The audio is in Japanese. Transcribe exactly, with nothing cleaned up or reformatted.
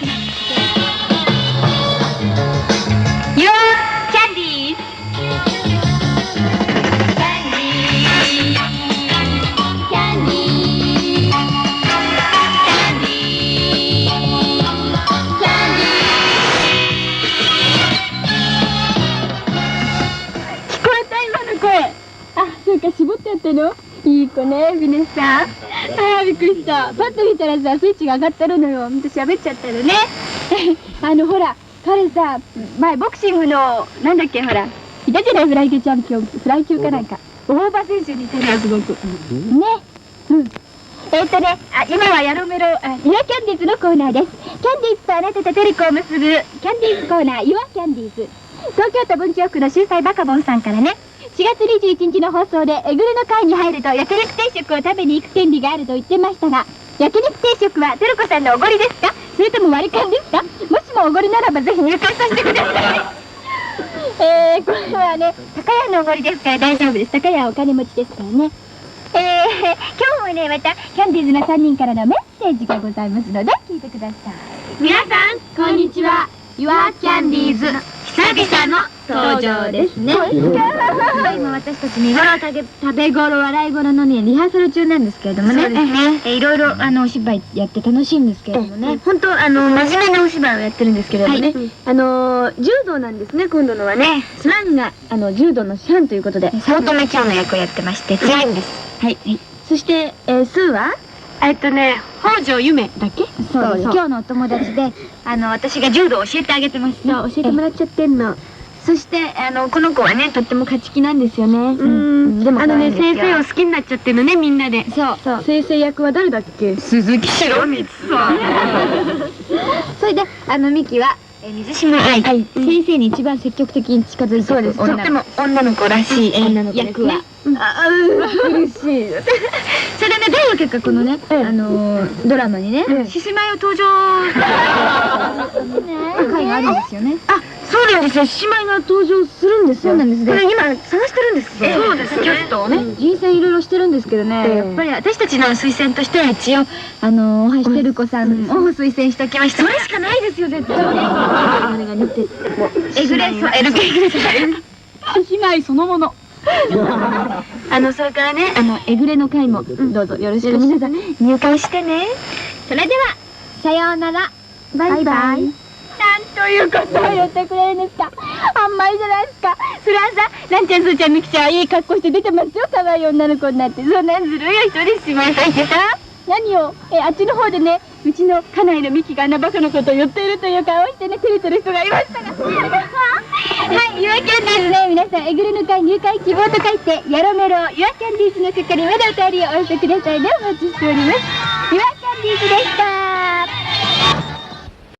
Your candies. 絞ってやってるのいい子ね、ビネさん。ああ、びっくりした。パッと見たらさ、スイッチが上がってるのよ。私喋っちゃったのね。あの、ほら、彼さ、前、ボクシングの、なんだっけ、ほら、いたじゃない、フライ級チャンピオン、フライ級かなんか。大場選手に似てるよ、すごく。ね。うん。えっとね、あ、今はヤロメロ、あ、ユアキャンディーズのコーナーです。キャンディーズとあなたとトリコを結ぶ、キャンディーズコーナー、ユアキャンディーズ。東京都文京区の秀才バカボンさんからね。しがつにじゅういちにちの放送でえぐるの会に入ると焼肉定食を食べに行く権利があると言ってましたが、焼肉定食はトルコさんのおごりですか、それとも割り勘ですか。もしもおごりならばぜひ入会させてください。えー、これはね、高屋のおごりですから大丈夫です。高屋はお金持ちですからね。えー、今日もね、またキャンディーズのさんにんからのメッセージがございますので聞いてください。 皆さん、こんにちは。ユアキャンディーズ。久々の登場ですね。 今私たち見頃食べ食べ頃笑い頃のねリハーサル中なんですけれどもね、いろいろあのお芝居やって楽しいんですけれどもね、 本当あの真面目なお芝居をやってるんですけれどもね、 あの柔道なんですね、今度のはね。シャンがあの柔道のシャンということで早乙女京の役をやってまして強いんです。 はい。そしてスーはえっとね、北条夢だっけ？ そうです。今日のお友達で、 あの私が柔道を教えてあげてます。 そう、教えてもらっちゃってんの。そしてあのこの子はねとっても勝ち気なんですよね。うん。でもあのね、先生を好きになっちゃってるのね、みんなで。そう。先生役は誰だっけ？ 鈴木博光さん。 それであのミキは水島愛。 先生に一番積極的に近づいて、 そうです。とっても女の子らしい女の子役は。ああ、苦しい。それでね、どういう結果このね、あのドラマにね、 獅子舞を登場回があるんですよね。 あ、そうなんですよ。獅子舞が登場するんですよ。 そうなんですね。 これ今探してるんです。そうです。キャストをね。 人選いろいろしてるんですけどね、やっぱり私たちの推薦としては一応あの大橋照子さんを推薦しておきました。 それしかないですよ、絶対。 あれが似てる。 えぐれそう、エルケグレそう。 獅子舞そのもの。 あのそれからね、 あのえぐれの会もどうぞよろしく皆さん入会してね。 それではさようなら、バイバイ。なんということを言ってくれるんですか。あんまりじゃないですか。それはさ、なんちゃんすーちゃんみきちゃんいい格好して出てますよ、可愛い女の子になって。そんなんずるい人ですしまいさんてさ。何をえあっちの方でね、うちの家内のミキがあんなバカのことを言っているという顔をしてね、照れてる人がいましたが。はい、ユアキャンディーズね、皆さんえぐれの会入会希望と書いてヤロメロユアキャンディーズの係までお便りをお寄せくださいね。お待ちしております。ユアキャンディーズでした。